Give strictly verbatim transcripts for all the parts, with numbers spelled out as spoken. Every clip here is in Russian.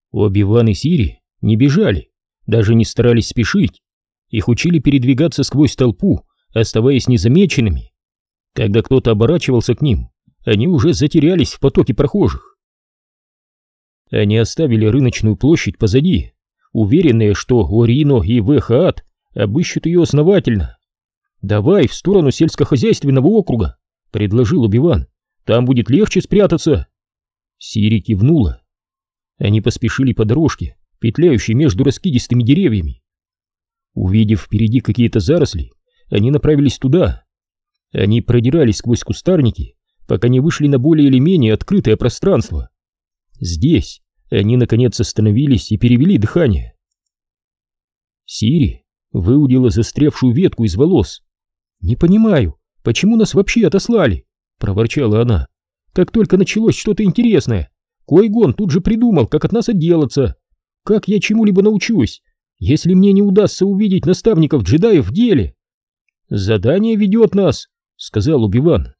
Оби-Ван и Сири не бежали, даже не старались спешить. Их учили передвигаться сквозь толпу, оставаясь незамеченными. Когда кто-то оборачивался к ним, они уже затерялись в потоке прохожих. Они оставили рыночную площадь позади, уверенные, что Орино и Вэхаат обыщут ее основательно. «Давай в сторону сельскохозяйственного округа», — предложил Оби-Ван. «Там будет легче спрятаться». Сири кивнула. Они поспешили по дорожке, петляющей между раскидистыми деревьями. Увидев впереди какие-то заросли, они направились туда. Они продирались сквозь кустарники, пока не вышли на более или менее открытое пространство. Здесь они наконец остановились и перевели дыхание. Сири выудила застрявшую ветку из волос. «Не понимаю, почему нас вообще отослали?» — проворчала она. «Как только началось что-то интересное, Ки-Гон тут же придумал, как от нас отделаться. Как я чему-либо научусь, если мне не удастся увидеть наставников джедаев в деле?» «Задание ведет нас», — сказал Оби-Ван.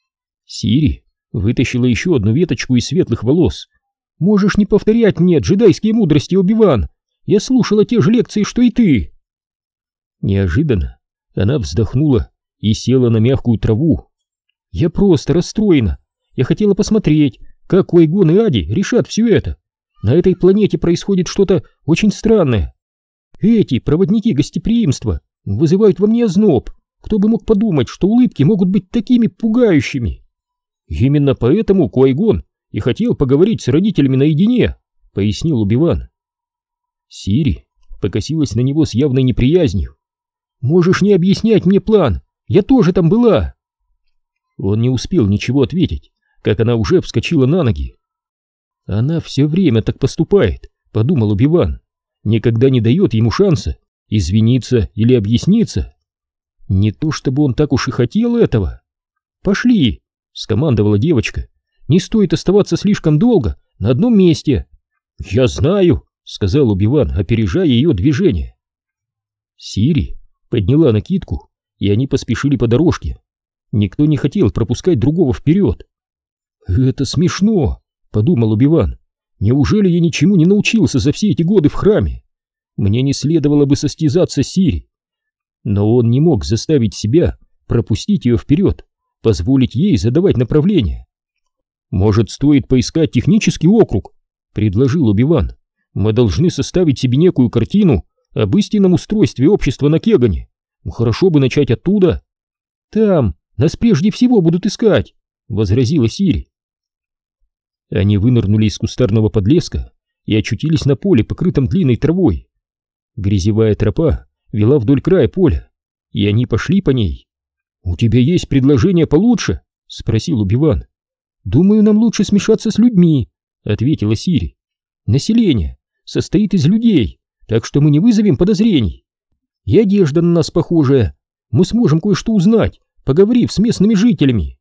Сири вытащила еще одну веточку из светлых волос. «Можешь не повторять мне джедайские мудрости, Оби-Ван. Я слушала те же лекции, что и ты». Неожиданно она вздохнула и села на мягкую траву. «Я просто расстроена. Я хотела посмотреть, как Ки-Гон и Ади решат все это. На этой планете происходит что-то очень странное. Эти проводники гостеприимства вызывают во мне озноб. Кто бы мог подумать, что улыбки могут быть такими пугающими?» «Именно поэтому Ки-Гон и хотел поговорить с родителями наедине», — пояснил Оби-Ван. Сири покосилась на него с явной неприязнью. «Можешь не объяснять мне план, я тоже там была». Он не успел ничего ответить, как она уже вскочила на ноги. «Она все время так поступает», — подумал Оби-Ван. «Никогда не дает ему шанса извиниться или объясниться. Не то чтобы он так уж и хотел этого». «Пошли», — скомандовала девочка. «Не стоит оставаться слишком долго на одном месте». «Я знаю», — сказал Оби-Ван, опережая ее движение. Сири подняла накидку, и они поспешили по дорожке. Никто не хотел пропускать другого вперед. «Это смешно», — подумал Оби-Ван. «Неужели я ничему не научился за все эти годы в храме? Мне не следовало бы состязаться с Сири». Но он не мог заставить себя пропустить ее вперед, позволить ей задавать направление. «Может, стоит поискать технический округ?» — предложил Оби-Ван. «Мы должны составить себе некую картину об истинном устройстве общества на Кегане. Хорошо бы начать оттуда». «Там нас прежде всего будут искать», — возразила Сири. Они вынырнули из кустарного подлеска и очутились на поле, покрытом длинной травой. Грязевая тропа вела вдоль края поля, и они пошли по ней. «У тебя есть предложение получше?» — спросил Оби-Ван. «Думаю, нам лучше смешаться с людьми», — ответила Сири. «Население состоит из людей, так что мы не вызовем подозрений. И одежда на нас похожая. Мы сможем кое-что узнать, поговорив с местными жителями».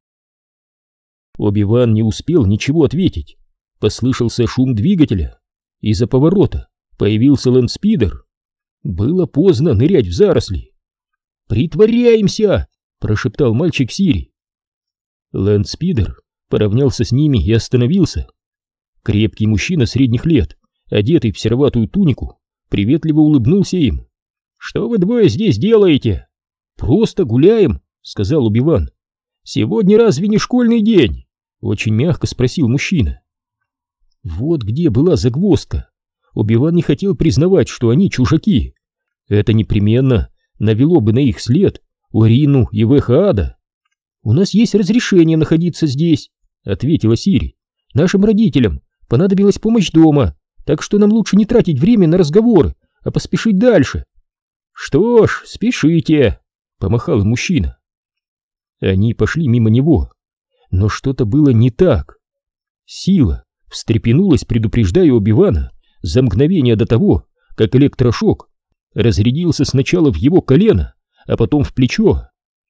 Оби-Ван не успел ничего ответить. Послышался шум двигателя. Из-за поворота появился лэндспидер. Было поздно нырять в заросли. «Притворяемся!» — прошептал мальчик Сири. Лэндспидер поравнялся с ними и остановился. Крепкий мужчина средних лет, одетый в сероватую тунику, приветливо улыбнулся им. «Что вы двое здесь делаете?» «Просто гуляем», — сказал Оби-Ван. «Сегодня разве не школьный день?» — очень мягко спросил мужчина. Вот где была загвоздка. Оби-Ван не хотел признавать, что они чужаки. Это непременно навело бы на их след Орину и Вэхаада. «У нас есть разрешение находиться здесь», — ответила Сири. «Нашим родителям понадобилась помощь дома, так что нам лучше не тратить время на разговоры, а поспешить дальше». «Что ж, спешите», — помахал мужчина. Они пошли мимо него, но что-то было не так. Сила встрепенулась, предупреждая Оби-Вана за мгновение до того, как электрошок разрядился сначала в его колено, а потом в плечо.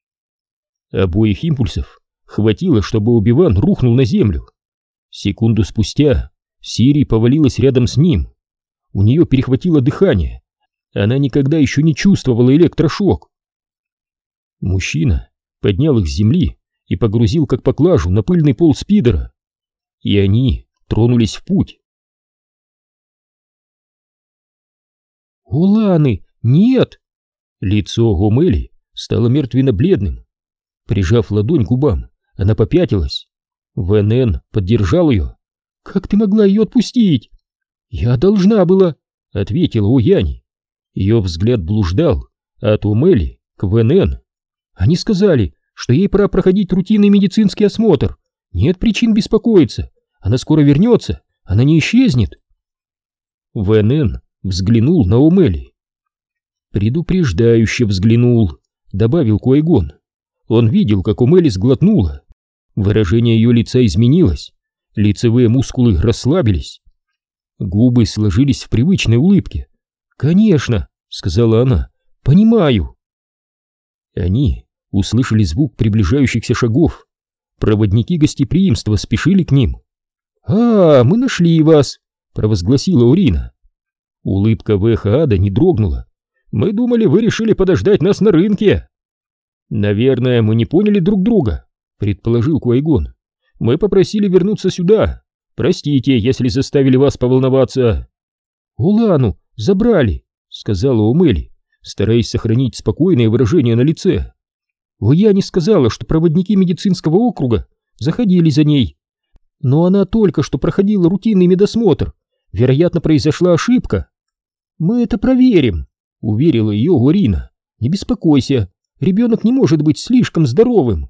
Обоих импульсов хватило, чтобы Оби-Ван рухнул на землю. Секунду спустя Сири повалилась рядом с ним. У нее перехватило дыхание. Она никогда еще не чувствовала электрошок. Мужчина поднял их с земли и погрузил как поклажу на пыльный пол спидера. И они тронулись в путь. «У Ланы нет!» Лицо Омели стало мертвенно-бледным. Прижав ладонь к губам, она попятилась. ВНН поддержал ее. «Как ты могла ее отпустить?» «Я должна была», — ответила Ояни. Ее взгляд блуждал от Омели к ВНН. «Они сказали, что ей пора проходить рутинный медицинский осмотр. Нет причин беспокоиться. Она скоро вернется, она не исчезнет». ВНН взглянул на Омели. «Предупреждающе взглянул», — добавил Куайгон. Он видел, как Омели сглотнула. Выражение ее лица изменилось. Лицевые мускулы расслабились. Губы сложились в привычной улыбке. «Конечно», — сказала она, — «понимаю». Они услышали звук приближающихся шагов. Проводники гостеприимства спешили к ним. «А, мы нашли вас», — провозгласила Урина. Улыбка Вэхаада не дрогнула. «Мы думали, вы решили подождать нас на рынке». «Наверное, мы не поняли друг друга», — предположил Куайгон. «Мы попросили вернуться сюда. Простите, если заставили вас поволноваться». «Улану забрали», — сказала Омели, стараясь сохранить спокойное выражение на лице. «Ояни сказала, что проводники медицинского округа заходили за ней. Но она только что проходила рутинный медосмотр. Вероятно, произошла ошибка». «Мы это проверим», — уверила ее Орина. «Не беспокойся, ребенок не может быть слишком здоровым».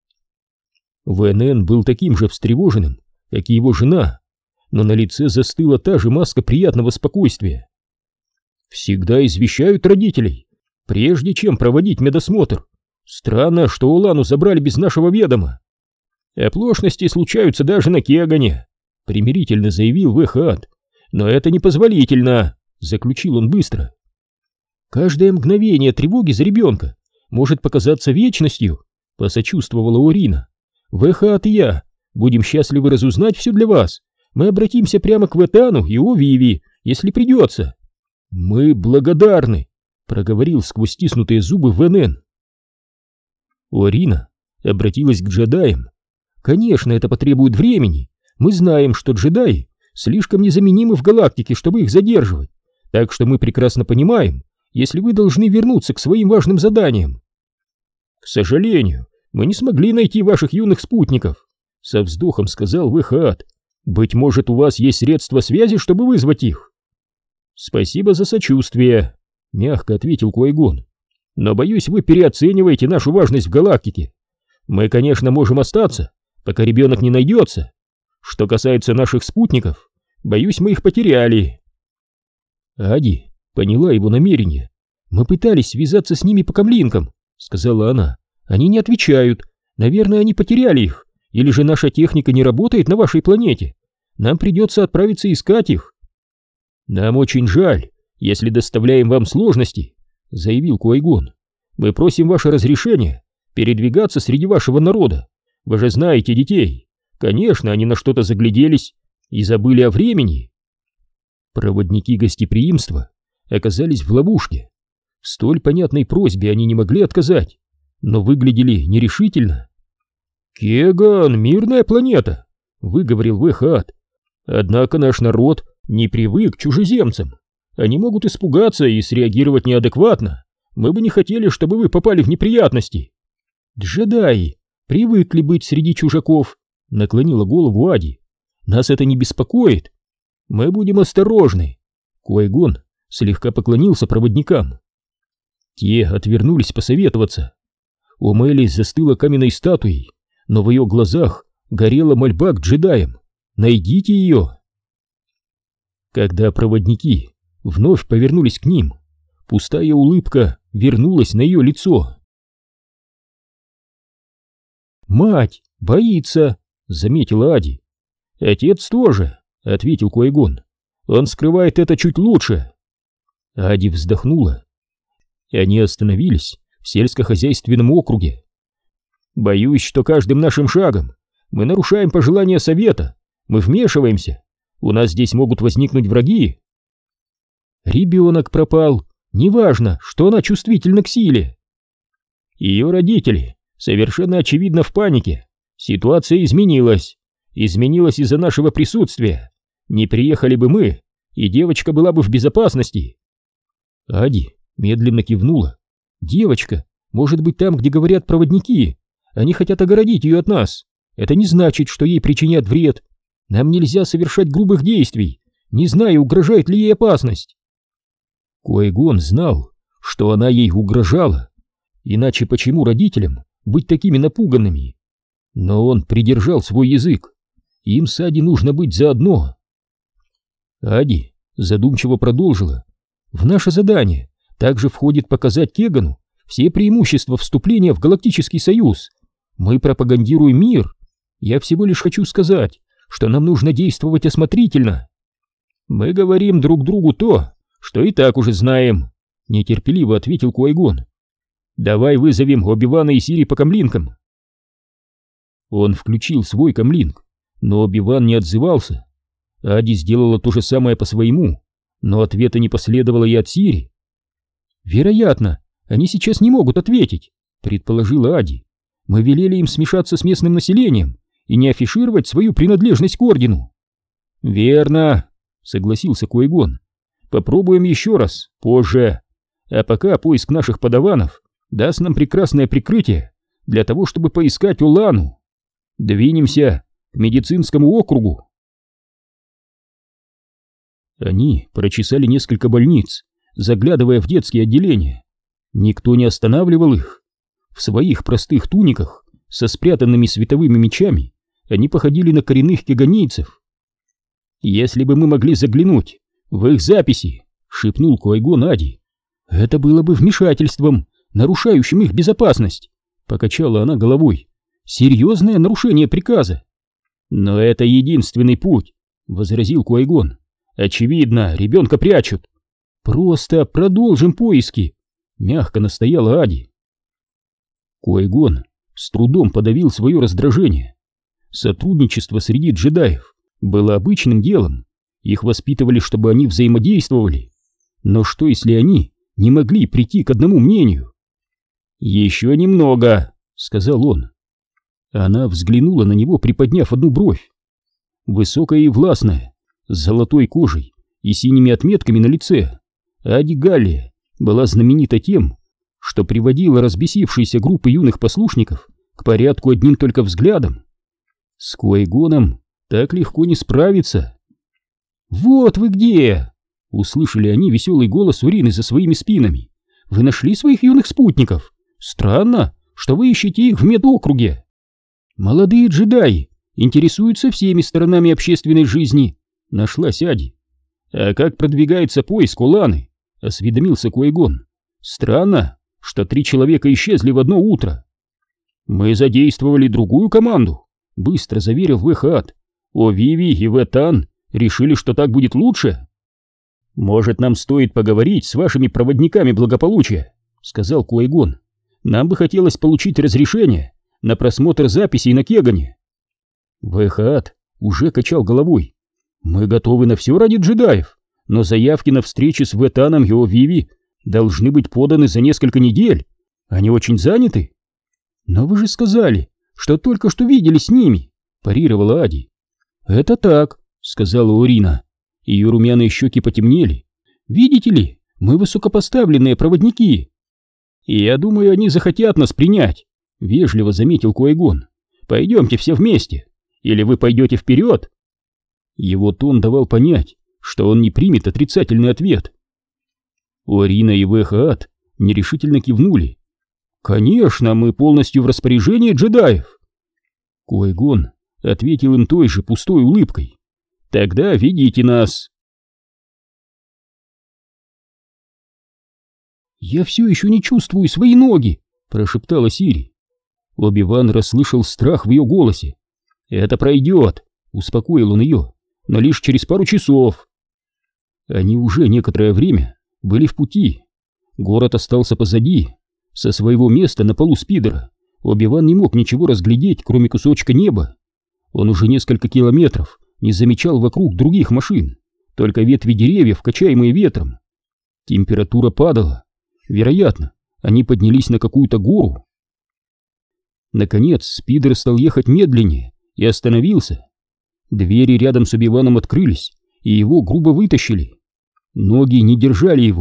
ВНН был таким же встревоженным, как и его жена, но на лице застыла та же маска приятного спокойствия. «Всегда извещают родителей, прежде чем проводить медосмотр. Странно, что Улану забрали без нашего ведома». «Оплошности случаются даже на Кегане», — примирительно заявил Вэхаат. «Но это непозволительно», — заключил он быстро. «Каждое мгновение тревоги за ребенка может показаться вечностью», — посочувствовала Орина. «Вэхаат и я будем счастливы разузнать все для вас. Мы обратимся прямо к Вэтану и Овиви, если придется». «Мы благодарны», — проговорил сквозь стиснутые зубы ВНН. Орина обратилась к джедаям. «Конечно, это потребует времени. Мы знаем, что джедаи слишком незаменимы в галактике, чтобы их задерживать. Так что мы прекрасно понимаем, если вы должны вернуться к своим важным заданиям». «К сожалению, мы не смогли найти ваших юных спутников», — со вздохом сказал Вэхаат. «Быть может, у вас есть средства связи, чтобы вызвать их?» «Спасибо за сочувствие», — мягко ответил Куайгон. «Но, боюсь, вы переоцениваете нашу важность в галактике. Мы, конечно, можем остаться, пока ребенок не найдется. Что касается наших спутников, боюсь, мы их потеряли». Ади поняла его намерение. «Мы пытались связаться с ними по камлинкам», — сказала она. «Они не отвечают. Наверное, они потеряли их. Или же наша техника не работает на вашей планете. Нам придется отправиться искать их». «Нам очень жаль, если доставляем вам сложности», — заявил Куайгон. «Мы просим ваше разрешение передвигаться среди вашего народа. Вы же знаете детей. Конечно, они на что-то загляделись и забыли о времени». Проводники гостеприимства оказались в ловушке. В столь понятной просьбе они не могли отказать, но выглядели нерешительно. «Кеган — мирная планета», — выговорил Вэхаат. «Однако наш народ не привык к чужеземцам. Они могут испугаться и среагировать неадекватно. Мы бы не хотели, чтобы вы попали в неприятности». «Джедаи привыкли быть среди чужаков», — наклонила голову Ади. «Нас это не беспокоит. Мы будем осторожны». Куайгон слегка поклонился проводникам. Те отвернулись посоветоваться. Омели застыла каменной статуей, но в ее глазах горела мольба к джедаям. «Найдите ее!» Когда проводники вновь повернулись к ним, пустая улыбка вернулась на ее лицо. «Мать боится», — заметила Ади. «Отец тоже», — ответил Куайгон. «Он скрывает это чуть лучше». Ади вздохнула. Они остановились в сельскохозяйственном округе. «Боюсь, что каждым нашим шагом мы нарушаем пожелания совета. Мы вмешиваемся. У нас здесь могут возникнуть враги». «Ребенок пропал. Неважно, что она чувствительна к силе». «Ее родители совершенно очевидно в панике. Ситуация изменилась. Изменилась из-за нашего присутствия. Не приехали бы мы, и девочка была бы в безопасности». Ади медленно кивнула. Девочка, может быть, там, где говорят проводники. Они хотят огородить ее от нас. Это не значит, что ей причинят вред. Нам нельзя совершать грубых действий, не зная, угрожает ли ей опасность. Ки-Гон знал, что она ей угрожала. Иначе почему родителям быть такими напуганными? Но он придержал свой язык. Им с Ади нужно быть заодно. Ади задумчиво продолжила. В наше задание также входит показать Кегану все преимущества вступления в Галактический Союз. Мы пропагандируем мир. Я всего лишь хочу сказать, что нам нужно действовать осмотрительно. Мы говорим друг другу то, что и так уже знаем, нетерпеливо ответил Ки-Гон. Давай вызовем Оби-Вана и Сири по комлинкам. Он включил свой комлинк, но Оби-Ван не отзывался. Ади сделала то же самое по своему, но ответа не последовало и от Сири. Вероятно, они сейчас не могут ответить, предположила Ади. Мы велели им смешаться с местным населением и не афишировать свою принадлежность к ордену. Верно, согласился Ки-Гон. Попробуем еще раз, позже. А пока поиск наших подаванов даст нам прекрасное прикрытие для того, чтобы поискать Улану. Двинемся к медицинскому округу. Они прочесали несколько больниц, заглядывая в детские отделения. Никто не останавливал их. В своих простых туниках со спрятанными световыми мечами они походили на коренных кеганийцев. «Если бы мы могли заглянуть в их записи», — шепнул Ки-Гон Ади, — «это было бы вмешательством, нарушающим их безопасность», — покачала она головой. «Серьезное нарушение приказа». «Но это единственный путь», — возразил Ки-Гон. «Очевидно, ребенка прячут». «Просто продолжим поиски», — мягко настояла Ади. Ки-Гон с трудом подавил свое раздражение. Сотрудничество среди джедаев было обычным делом. Их воспитывали, чтобы они взаимодействовали. Но что, если они не могли прийти к одному мнению? «Еще немного», — сказал он. Она взглянула на него, приподняв одну бровь. Высокая и властная, с золотой кожей и синими отметками на лице, Ади Галлия была знаменита тем, что приводила разбесившиеся группы юных послушников к порядку одним только взглядом. С Ки-Гоном так легко не справиться. «Вот вы где!» — услышали они веселый голос Урины за своими спинами. «Вы нашли своих юных спутников? Странно, что вы ищете их в медокруге. Молодые джедаи интересуются всеми сторонами общественной жизни», — нашлась Ади. «А как продвигается поиск Уланы?» — осведомился Ки-Гон. «Странно, что три человека исчезли в одно утро». «Мы задействовали другую команду», — быстро заверил Вэхат. «О-Виви и Вэтан решили, что так будет лучше». «Может, нам стоит поговорить с вашими проводниками благополучия», — сказал Ки-Гон. «Нам бы хотелось получить разрешение на просмотр записей на Кегане». Вэхат уже качал головой. «Мы готовы на все ради джедаев, но заявки на встречи с Вэтаном и О-Виви должны быть поданы за несколько недель. Они очень заняты». «Но вы же сказали, что только что видели с ними», — парировала Ади. «Это так», — сказала Урина. Ее румяные щеки потемнели. «Видите ли, мы высокопоставленные проводники». «И я думаю, они захотят нас принять», — вежливо заметил Ки-Гон. «Пойдемте все вместе. Или вы пойдете вперед?» Его тон давал понять, что он не примет отрицательный ответ. Урина и Вэхат нерешительно кивнули. «Конечно, мы полностью в распоряжении джедаев». Ки-Гон ответил им той же пустой улыбкой. «Тогда ведите нас». «Я все еще не чувствую свои ноги», — прошептала Сири. Оби-Ван расслышал страх в ее голосе. «Это пройдет», — успокоил он ее, — «но лишь через пару часов». Они уже некоторое время были в пути. Город остался позади. Со своего места на полу спидера Оби-Ван не мог ничего разглядеть, кроме кусочка неба. Он уже несколько километров не замечал вокруг других машин, только ветви деревьев, качаемые ветром. Температура падала. Вероятно, они поднялись на какую-то гору. Наконец спидер стал ехать медленнее и остановился. Двери рядом с Оби-Ваном открылись, и его грубо вытащили. Ноги не держали его,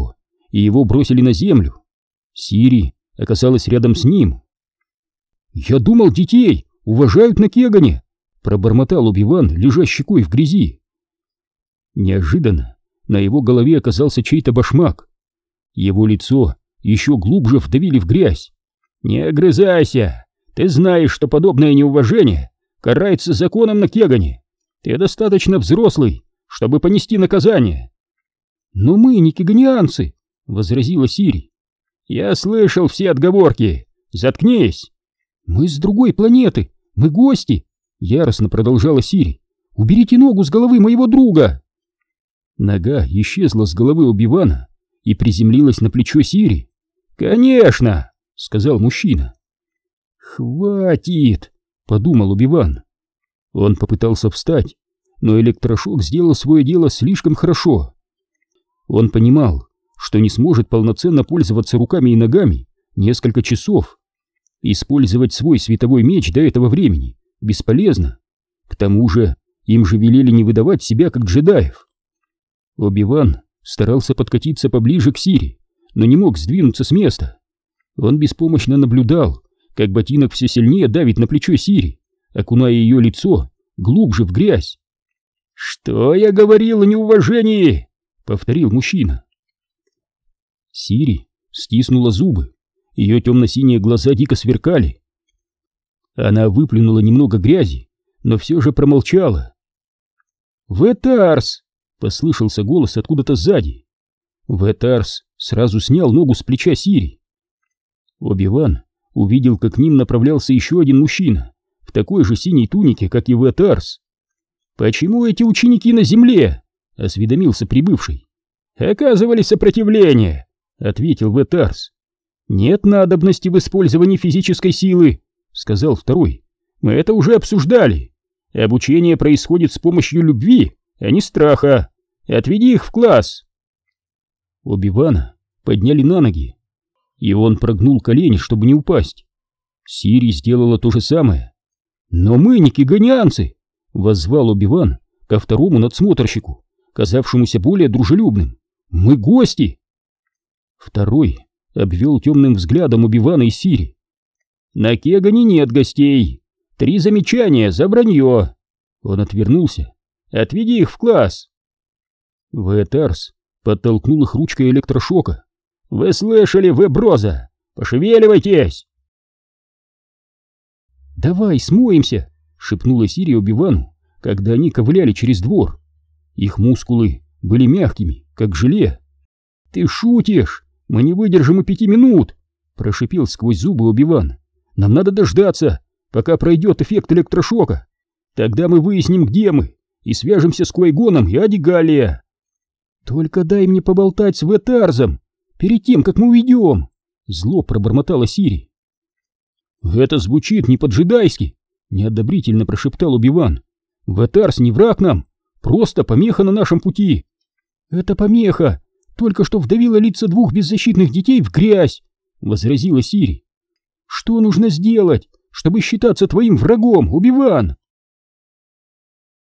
и его бросили на землю. Сири оказалась рядом с ним. «Я думал, детей уважают на Кегане», — пробормотал Оби-Ван, лежа щекой в грязи. Неожиданно на его голове оказался чей-то башмак. Его лицо еще глубже вдавили в грязь. «Не огрызайся! Ты знаешь, что подобное неуважение карается законом на Кегане. Ты достаточно взрослый, чтобы понести наказание». «Но мы не кеганианцы», — возразила Сири. «Я слышал все отговорки. Заткнись!» «Мы с другой планеты, мы гости», — яростно продолжала Сири. «Уберите ногу с головы моего друга!» Нога исчезла с головы Оби-Вана и приземлилась на плечо Сири. «Конечно!» — сказал мужчина. «Хватит!» — подумал Оби-Ван. Он попытался встать, но электрошок сделал свое дело слишком хорошо. Он понимал, что не сможет полноценно пользоваться руками и ногами несколько часов. Использовать свой световой меч до этого времени бесполезно. К тому же им же велели не выдавать себя как джедаев. Оби-Ван старался подкатиться поближе к Сири, но не мог сдвинуться с места. Он беспомощно наблюдал, как ботинок все сильнее давит на плечо Сири, окуная ее лицо глубже в грязь. «Что я говорил о неуважении?» — повторил мужчина. Сири стиснула зубы, ее темно-синие глаза дико сверкали. Она выплюнула немного грязи, но все же промолчала. «Ветарс!» — послышался голос откуда-то сзади. Ветарс сразу снял ногу с плеча Сири. Оби-Ван увидел, как к ним направлялся еще один мужчина в такой же синей тунике, как и Ветарс. «Почему эти ученики на земле?» — осведомился прибывший. «Оказывали сопротивление», — ответил Ветарс. «Нет надобности в использовании физической силы», — сказал второй. «Мы это уже обсуждали. Обучение происходит с помощью любви, а не страха. Отведи их в класс». Оби-Вана подняли на ноги, и он прогнул колени, чтобы не упасть. Сири сделала то же самое. «Но мы не кеганианцы», — воззвал Оби-Ван ко второму надсмотрщику, казавшемуся более дружелюбным. «Мы гости!» Второй обвел темным взглядом Оби-Вана и Сири. «На Кегане нет гостей. Три замечания за вранье». Он отвернулся. «Отведи их в класс». Ветарс подтолкнул их ручкой электрошока. «Вы слышали, вы броза? Пошевеливайтесь!» «Давай смоемся!» — шепнула Сири Оби-Вану, когда они ковыляли через двор. Их мускулы были мягкими, как желе. «Ты шутишь! Мы не выдержим и пяти минут!» — прошипел сквозь зубы Оби-Ван. «Нам надо дождаться, пока пройдет эффект электрошока. Тогда мы выясним, где мы, и свяжемся с Квай-Гоном и Ади-Галлия». «Только дай мне поболтать с Ветарзом перед тем, как мы уйдем!» — зло пробормотала Сири. «Это звучит не по-джедайски!» — неодобрительно прошептал Оби-Ван. «Ветарс не враг нам, просто помеха на нашем пути». «Это помеха только что вдавила лица двух беззащитных детей в грязь!» — возразила Сири. «Что нужно сделать, чтобы считаться твоим врагом, Оби-Ван?»